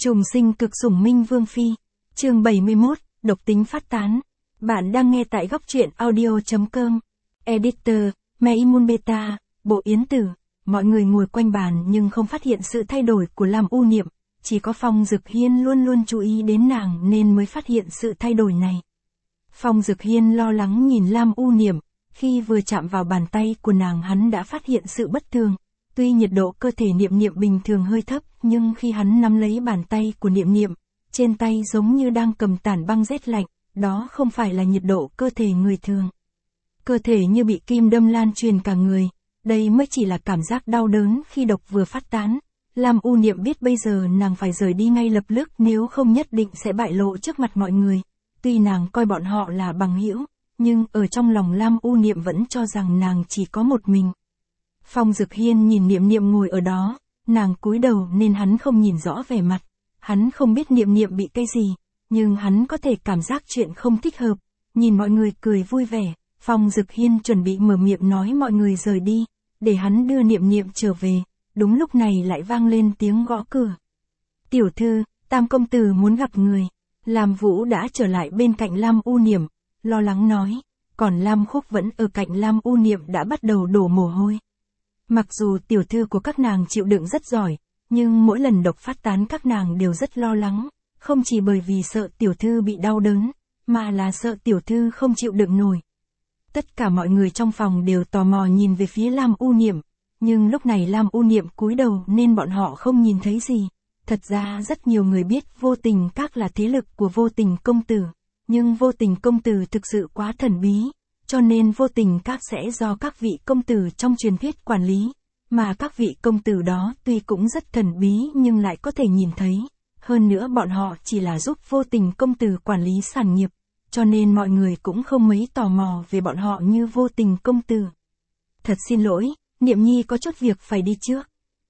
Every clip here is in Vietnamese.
Trùng sinh cực sủng Minh Vương Phi. Chương 71, độc tính phát tán. Bạn đang nghe tại góc truyện audio.com. Editor, Meimun Beta, Bộ Yến Tử. Mọi người ngồi quanh bàn nhưng không phát hiện sự thay đổi của Lam U Niệm. Chỉ có Phong Dực Hiên luôn luôn chú ý đến nàng nên mới phát hiện sự thay đổi này. Phong Dực Hiên lo lắng nhìn Lam U Niệm. Khi vừa chạm vào bàn tay của nàng hắn đã phát hiện sự bất thường. Tuy nhiệt độ cơ thể Niệm Niệm bình thường hơi thấp, nhưng khi hắn nắm lấy bàn tay của Niệm Niệm, trên tay giống như đang cầm tảng băng rét lạnh, đó không phải là nhiệt độ cơ thể người thường. Cơ thể như bị kim đâm lan truyền cả người, đây mới chỉ là cảm giác đau đớn khi độc vừa phát tán. Lam U Niệm biết bây giờ nàng phải rời đi ngay lập tức nếu không nhất định sẽ bại lộ trước mặt mọi người. Tuy nàng coi bọn họ là bằng hữu, nhưng ở trong lòng Lam U Niệm vẫn cho rằng nàng chỉ có một mình. Phong Dực Hiên nhìn Niệm Niệm ngồi ở đó, nàng cúi đầu nên hắn không nhìn rõ vẻ mặt. Hắn không biết Niệm Niệm bị cái gì, nhưng hắn có thể cảm giác chuyện không thích hợp. Nhìn mọi người cười vui vẻ, Phong Dực Hiên chuẩn bị mở miệng nói mọi người rời đi, để hắn đưa Niệm Niệm trở về. Đúng lúc này lại vang lên tiếng gõ cửa. Tiểu thư, Tam công tử muốn gặp người. Lam Vũ đã trở lại bên cạnh Lam U Niệm, lo lắng nói, còn Lam Khúc vẫn ở cạnh Lam U Niệm đã bắt đầu đổ mồ hôi. Mặc dù tiểu thư của các nàng chịu đựng rất giỏi, nhưng mỗi lần độc phát tán các nàng đều rất lo lắng, không chỉ bởi vì sợ tiểu thư bị đau đớn, mà là sợ tiểu thư không chịu đựng nổi. Tất cả mọi người trong phòng đều tò mò nhìn về phía Lam U Niệm, nhưng lúc này Lam U Niệm cúi đầu nên bọn họ không nhìn thấy gì. Thật ra rất nhiều người biết Vô Tình Các là thế lực của Vô Tình công tử, nhưng Vô Tình công tử thực sự quá thần bí. Cho nên Vô Tình Các sẽ do các vị công tử trong truyền thuyết quản lý, mà các vị công tử đó tuy cũng rất thần bí nhưng lại có thể nhìn thấy. Hơn nữa bọn họ chỉ là giúp Vô Tình công tử quản lý sản nghiệp, cho nên mọi người cũng không mấy tò mò về bọn họ như Vô Tình công tử. Thật xin lỗi, Niệm Nhi có chút việc phải đi trước.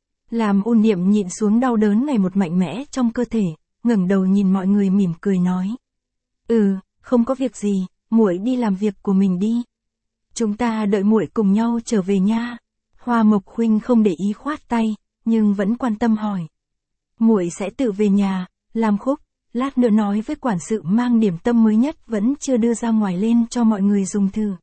Lam U Niệm nhịn xuống đau đớn ngày một mạnh mẽ trong cơ thể, ngẩng đầu nhìn mọi người mỉm cười nói. Không có việc gì. Muội đi làm việc của mình đi. Chúng ta đợi muội cùng nhau trở về nha. Hoa Mộc huynh không để ý khoát tay, nhưng vẫn quan tâm hỏi. Muội sẽ tự về nhà. Lam Khúc, lát nữa nói với quản sự mang điểm tâm mới nhất vẫn chưa đưa ra ngoài lên cho mọi người dùng thử.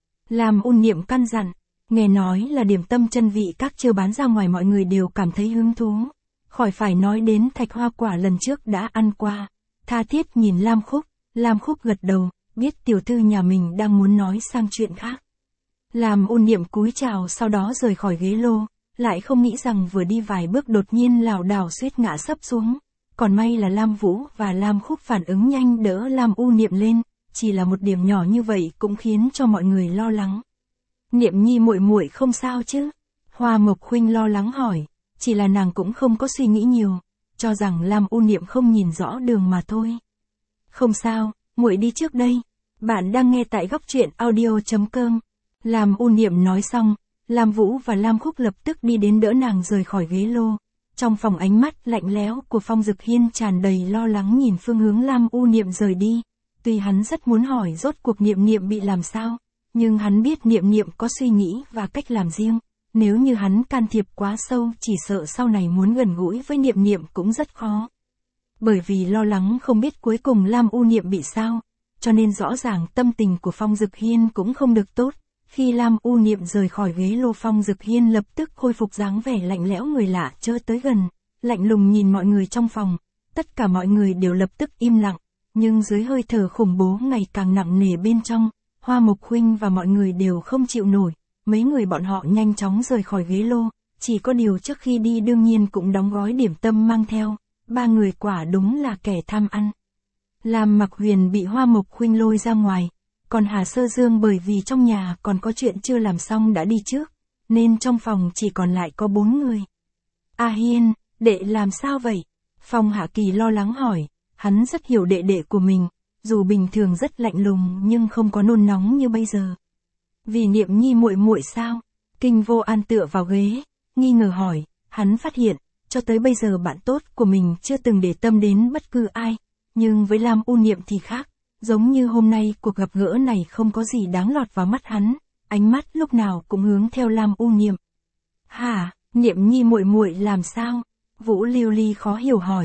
Lam U Niệm căn dặn, nghe nói là điểm tâm chân vị các chưa bán ra ngoài mọi người đều cảm thấy hứng thú. Khỏi phải nói đến thạch hoa quả lần trước đã ăn qua. Tha thiết nhìn Lam Khúc gật đầu. Biết tiểu thư nhà mình đang muốn nói sang chuyện khác. Lam U Niệm cúi chào sau đó rời khỏi ghế lô, lại không nghĩ rằng vừa đi vài bước đột nhiên lảo đảo suýt ngã sấp xuống. Còn may là Lam Vũ và Lam Khúc phản ứng nhanh đỡ Lam U Niệm lên, chỉ là một điểm nhỏ như vậy cũng khiến cho mọi người lo lắng. Niệm Nhi muội muội không sao chứ? Hoa Mộc huynh lo lắng hỏi, chỉ là nàng cũng không có suy nghĩ nhiều, cho rằng Lam U Niệm không nhìn rõ đường mà thôi. Không sao, muội đi trước đây. Bạn đang nghe tại góc truyện audio.com. Lam U Niệm nói xong, Lam Vũ và Lam Khúc lập tức đi đến đỡ nàng rời khỏi ghế lô. Trong phòng ánh mắt lạnh lẽo của Phong Dực Hiên tràn đầy lo lắng nhìn phương hướng Lam U Niệm rời đi. Tuy hắn rất muốn hỏi rốt cuộc Niệm Niệm bị làm sao, nhưng hắn biết Niệm Niệm có suy nghĩ và cách làm riêng. Nếu như hắn can thiệp quá sâu chỉ sợ sau này muốn gần gũi với Niệm Niệm cũng rất khó. Bởi vì lo lắng không biết cuối cùng Lam U Niệm bị sao, cho nên rõ ràng tâm tình của Phong Dực Hiên cũng không được tốt. Khi Lam U Niệm rời khỏi ghế lô Phong Dực Hiên lập tức khôi phục dáng vẻ lạnh lẽo người lạ chớ tới gần, lạnh lùng nhìn mọi người trong phòng. Tất cả mọi người đều lập tức im lặng, nhưng dưới hơi thở khủng bố ngày càng nặng nề bên trong, Hoa Mộc huynh và mọi người đều không chịu nổi. Mấy người bọn họ nhanh chóng rời khỏi ghế lô, chỉ có điều trước khi đi đương nhiên cũng đóng gói điểm tâm mang theo. Ba người quả đúng là kẻ tham ăn. Lam Mặc Huyền bị Hoa Mộc huynh lôi ra ngoài, còn Hà Sơ Dương bởi vì trong nhà còn có chuyện chưa làm xong đã đi trước, nên trong phòng chỉ còn lại có 4 người. A Hiên, đệ làm sao vậy? Phong Hạ Kỳ lo lắng hỏi, hắn rất hiểu đệ đệ của mình, dù bình thường rất lạnh lùng nhưng không có nôn nóng như bây giờ. Vì Niệm Nhi muội muội sao? Kinh Vô An tựa vào ghế, nghi ngờ hỏi, hắn phát hiện, cho tới bây giờ bạn tốt của mình chưa từng để tâm đến bất cứ ai, nhưng với Lam U Niệm thì khác, giống như hôm nay cuộc gặp gỡ này không có gì đáng lọt vào mắt hắn, ánh mắt lúc nào cũng hướng theo Lam U Niệm. Hả, Niệm Nhi muội muội làm sao? Vũ Lưu Ly khó hiểu hỏi,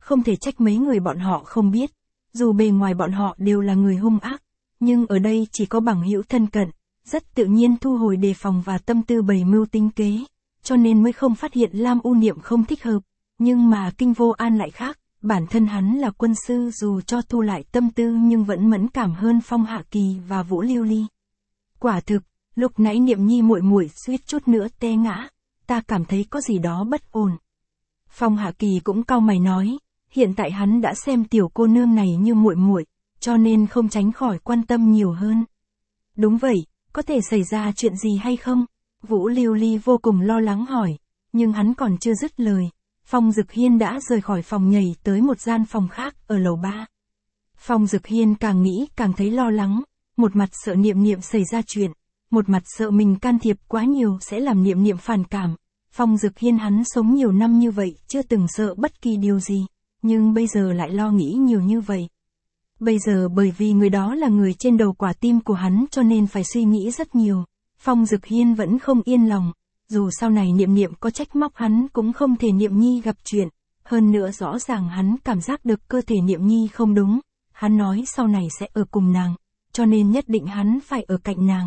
không thể trách mấy người bọn họ không biết, dù bề ngoài bọn họ đều là người hung ác, nhưng ở đây chỉ có bằng hữu thân cận, rất tự nhiên thu hồi đề phòng và tâm tư bày mưu tính kế, cho nên mới không phát hiện Lam U Niệm không thích hợp, nhưng mà Kinh Vô An lại khác, bản thân hắn là quân sư dù cho thu lại tâm tư nhưng vẫn mẫn cảm hơn Phong Hạ Kỳ và Vũ Lưu Ly. Quả thực, lúc nãy Niệm Nhi muội muội suýt chút nữa té ngã, ta cảm thấy có gì đó bất ổn. Phong Hạ Kỳ cũng cau mày nói, hiện tại hắn đã xem tiểu cô nương này như muội muội, cho nên không tránh khỏi quan tâm nhiều hơn. Đúng vậy, có thể xảy ra chuyện gì hay không? Vũ Lưu Ly vô cùng lo lắng hỏi, nhưng hắn còn chưa dứt lời, Phong Dực Hiên đã rời khỏi phòng nhảy tới một gian phòng khác ở lầu 3. Phong Dực Hiên càng nghĩ càng thấy lo lắng, một mặt sợ Niệm Niệm xảy ra chuyện, một mặt sợ mình can thiệp quá nhiều sẽ làm Niệm Niệm phản cảm. Phong Dực Hiên hắn sống nhiều năm như vậy chưa từng sợ bất kỳ điều gì, nhưng bây giờ lại lo nghĩ nhiều như vậy. Bây giờ bởi vì người đó là người trên đầu quả tim của hắn cho nên phải suy nghĩ rất nhiều. Phong Dực Hiên vẫn không yên lòng, dù sau này Niệm Niệm có trách móc hắn cũng không thể Niệm Nhi gặp chuyện, hơn nữa rõ ràng hắn cảm giác được cơ thể Niệm Nhi không đúng, hắn nói sau này sẽ ở cùng nàng, cho nên nhất định hắn phải ở cạnh nàng.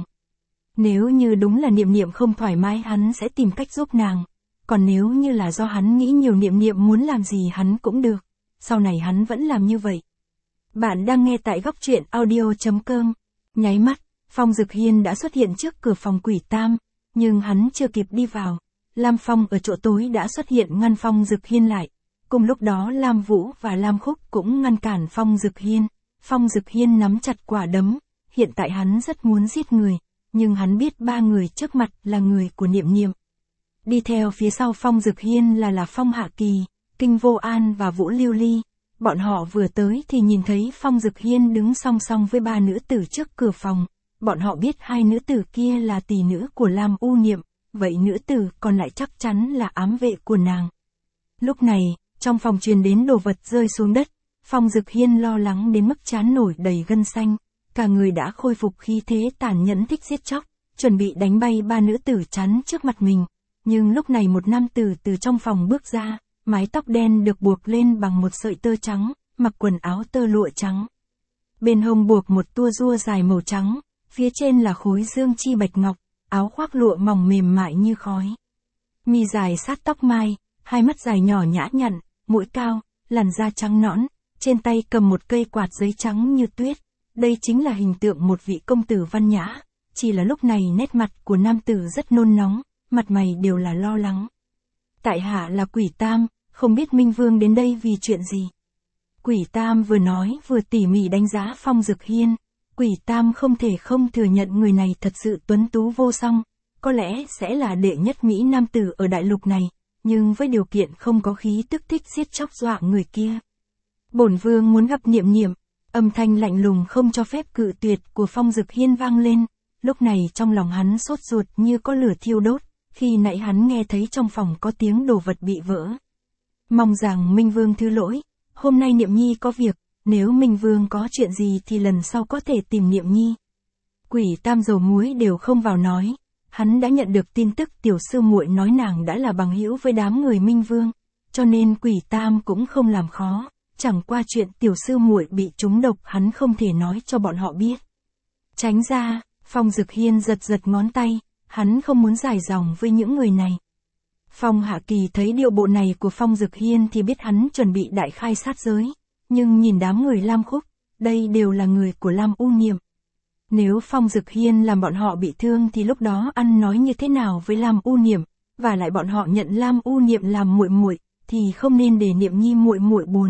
Nếu như đúng là Niệm Niệm không thoải mái hắn sẽ tìm cách giúp nàng, còn nếu như là do hắn nghĩ nhiều Niệm Niệm muốn làm gì hắn cũng được, sau này hắn vẫn làm như vậy. Bạn đang nghe tại góc truyện audio.com. Nháy mắt, Phong Dực Hiên đã xuất hiện trước cửa phòng Quỷ Tam, nhưng hắn chưa kịp đi vào. Lam Phong ở chỗ tối đã xuất hiện ngăn Phong Dực Hiên lại. Cùng lúc đó Lam Vũ và Lam Khúc cũng ngăn cản Phong Dực Hiên. Phong Dực Hiên nắm chặt quả đấm, hiện tại hắn rất muốn giết người, nhưng hắn biết ba người trước mặt là người của Niệm Niệm. Đi theo phía sau Phong Dực Hiên là Phong Hạ Kỳ, Kinh Vô An và Vũ Lưu Ly. Bọn họ vừa tới thì nhìn thấy Phong Dực Hiên đứng song song với ba nữ tử trước cửa phòng. Bọn họ biết hai nữ tử kia là tỷ nữ của Lam U Niệm, vậy nữ tử còn lại chắc chắn là ám vệ của nàng. Lúc này, trong phòng truyền đến đồ vật rơi xuống đất, Phong Dực Hiên lo lắng đến mức trán nổi đầy gân xanh, cả người đã khôi phục khí thế tàn nhẫn thích giết chóc, chuẩn bị đánh bay ba nữ tử chắn trước mặt mình. Nhưng lúc này một nam tử từ trong phòng bước ra, mái tóc đen được buộc lên bằng một sợi tơ trắng, mặc quần áo tơ lụa trắng. Bên hông buộc một tua rua dài màu trắng, phía trên là khối dương chi bạch ngọc, áo khoác lụa mỏng mềm mại như khói. Mi dài sát tóc mai, hai mắt dài nhỏ nhã nhặn, mũi cao, làn da trắng nõn, trên tay cầm một cây quạt giấy trắng như tuyết. Đây chính là hình tượng một vị công tử văn nhã, chỉ là lúc này nét mặt của nam tử rất nôn nóng, mặt mày đều là lo lắng. Tại hạ là Quỷ Tam, không biết Minh Vương đến đây vì chuyện gì. Quỷ Tam vừa nói vừa tỉ mỉ đánh giá Phong Dực Hiên. Quỷ Tam không thể không thừa nhận người này thật sự tuấn tú vô song, có lẽ sẽ là đệ nhất Mỹ nam tử ở đại lục này, nhưng với điều kiện không có khí tức thích giết chóc dọa người kia. Bổn vương muốn gặp Niệm Niệm, âm thanh lạnh lùng không cho phép cự tuyệt của Phong Dực Hiên vang lên, lúc này trong lòng hắn sốt ruột như có lửa thiêu đốt, khi nãy hắn nghe thấy trong phòng có tiếng đồ vật bị vỡ. Mong rằng Minh Vương thứ lỗi, hôm nay Niệm Nhi có việc, nếu Minh Vương có chuyện gì thì lần sau có thể tìm Niệm Nhi. Quỷ Tam dầu muối đều không vào nói, hắn đã nhận được tin tức tiểu sư muội nói nàng đã là bằng hữu với đám người Minh Vương, cho nên Quỷ Tam cũng không làm khó, chẳng qua chuyện tiểu sư muội bị trúng độc hắn không thể nói cho bọn họ biết. Tránh ra, Phong Dực Hiên giật giật ngón tay, hắn không muốn dài dòng với những người này. Phong Hạ Kỳ thấy điệu bộ này của Phong Dực Hiên thì biết hắn chuẩn bị đại khai sát giới, nhưng nhìn đám người Lam Khúc, đây đều là người của Lam U Niệm. Nếu Phong Dực Hiên làm bọn họ bị thương thì lúc đó ăn nói như thế nào với Lam U Niệm, và lại bọn họ nhận Lam U Niệm làm muội muội, thì không nên để Niệm Nhi muội muội buồn.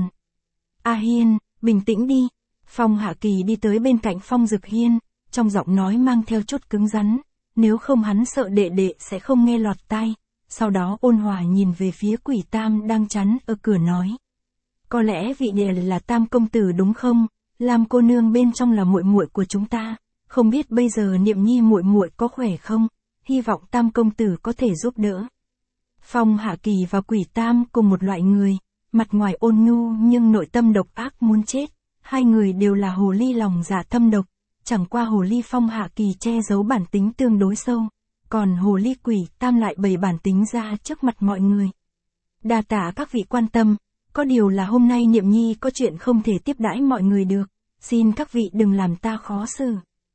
A Hiên, bình tĩnh đi. Phong Hạ Kỳ đi tới bên cạnh Phong Dực Hiên, trong giọng nói mang theo chút cứng rắn, nếu không hắn sợ đệ đệ sẽ không nghe lọt tai. Sau đó ôn hòa nhìn về phía Quỷ Tam đang chắn ở cửa nói. Có lẽ vị đệ là Tam công tử đúng không? Lam cô nương bên trong là muội muội của chúng ta, không biết bây giờ Niệm Nhi muội muội có khỏe không? Hy vọng Tam công tử có thể giúp đỡ. Phong Hạ Kỳ và Quỷ Tam cùng một loại người, mặt ngoài ôn nhu nhưng nội tâm độc ác muốn chết. Hai người đều là hồ ly lòng dạ thâm độc, chẳng qua hồ ly Phong Hạ Kỳ che giấu bản tính tương đối sâu, còn hồ ly Quỷ Tam lại bày bản tính ra trước mặt mọi người. Đa tạ các vị quan tâm, Có điều là hôm nay Niệm Nhi có chuyện không thể tiếp đãi mọi người được, xin các vị đừng làm ta khó xử.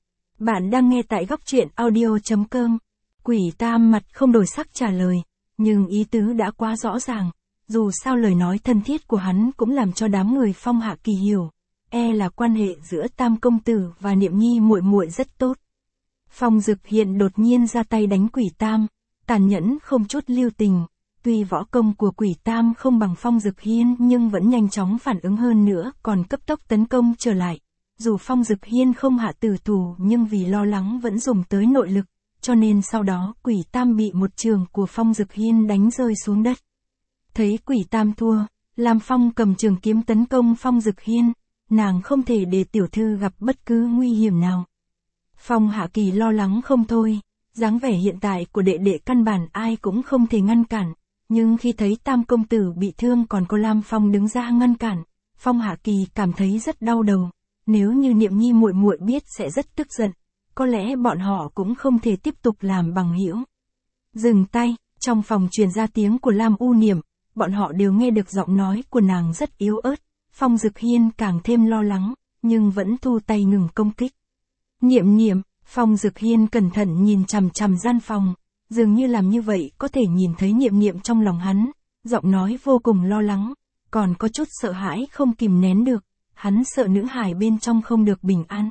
Bạn đang nghe tại góc truyện audio.com. Quỷ Tam mặt không đổi sắc trả lời, nhưng ý tứ đã quá rõ ràng, dù sao lời nói thân thiết của hắn cũng làm cho đám người Phong Hạ Kỳ hiểu, là quan hệ giữa Tam công tử và Niệm Nhi muội muội rất tốt. Phong Dực Hiên đột nhiên ra tay đánh Quỷ Tam, tàn nhẫn không chút lưu tình. Tuy võ công của Quỷ Tam không bằng Phong Dực Hiên nhưng vẫn nhanh chóng phản ứng hơn nữa, còn cấp tốc tấn công trở lại. Dù Phong Dực Hiên không hạ tử thủ nhưng vì lo lắng vẫn dùng tới nội lực, cho nên sau đó Quỷ Tam bị một trường của Phong Dực Hiên đánh rơi xuống đất. Thấy Quỷ Tam thua, Lam Phong cầm trường kiếm tấn công Phong Dực Hiên, nàng không thể để tiểu thư gặp bất cứ nguy hiểm nào. Phong Hạ Kỳ lo lắng không thôi, dáng vẻ hiện tại của đệ đệ căn bản ai cũng không thể ngăn cản. Nhưng khi thấy Tam công tử bị thương còn có Lam Phong đứng ra ngăn cản, Phong Hạ Kỳ cảm thấy rất đau đầu. Nếu như Niệm Nhi muội muội biết sẽ rất tức giận, có lẽ bọn họ cũng không thể tiếp tục làm bằng hữu. Dừng tay, trong phòng truyền ra tiếng của Lam U Niệm, bọn họ đều nghe được giọng nói của nàng rất yếu ớt. Phong Dực Hiên càng thêm lo lắng, nhưng vẫn thu tay ngừng công kích. Niệm Niệm, Phong Dực Hiên cẩn thận nhìn chằm chằm gian phòng. Dường như làm như vậy có thể nhìn thấy Niệm Niệm trong lòng hắn, giọng nói vô cùng lo lắng, còn có chút sợ hãi không kìm nén được, hắn sợ nữ hài bên trong không được bình an.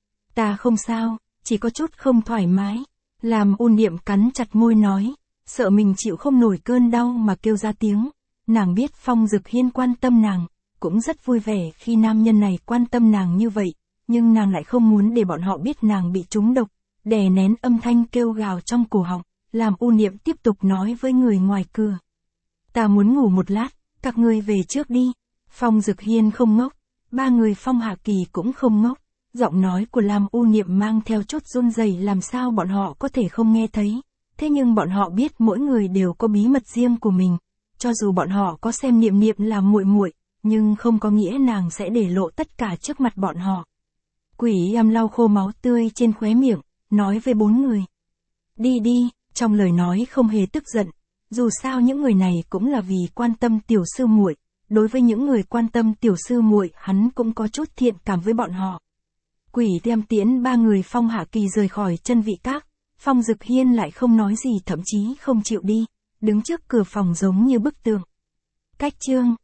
Ta không sao, chỉ có chút không thoải mái, làm U Niệm cắn chặt môi nói, sợ mình chịu không nổi cơn đau mà kêu ra tiếng. Nàng biết Phong Dực Hiên quan tâm nàng, cũng rất vui vẻ khi nam nhân này quan tâm nàng như vậy, nhưng nàng lại không muốn để bọn họ biết nàng bị trúng độc, đè nén âm thanh kêu gào trong cổ họng. Làm U Niệm tiếp tục nói với người ngoài cửa. Ta muốn ngủ một lát, các ngươi về trước đi. Phong Dực Hiên không ngốc, ba người Phong Hạ Kỳ cũng không ngốc. Giọng nói của Lam U Niệm mang theo chút run rẩy làm sao bọn họ có thể không nghe thấy. Thế nhưng bọn họ biết mỗi người đều có bí mật riêng của mình. Cho dù bọn họ có xem Niệm Niệm là muội muội, nhưng không có nghĩa nàng sẽ để lộ tất cả trước mặt bọn họ. Quỷ Am lau khô máu tươi trên khóe miệng, nói với bốn người. Đi đi. Trong lời nói không hề tức giận, dù sao những người này cũng là vì quan tâm tiểu sư muội, đối với những người quan tâm tiểu sư muội, hắn cũng có chút thiện cảm với bọn họ. Quỷ Tiêm tiễn ba người Phong Hạ Kỳ rời khỏi Chân Vị Các, Phong Dực Hiên lại không nói gì, thậm chí không chịu đi, đứng trước cửa phòng giống như bức tường. Cách chương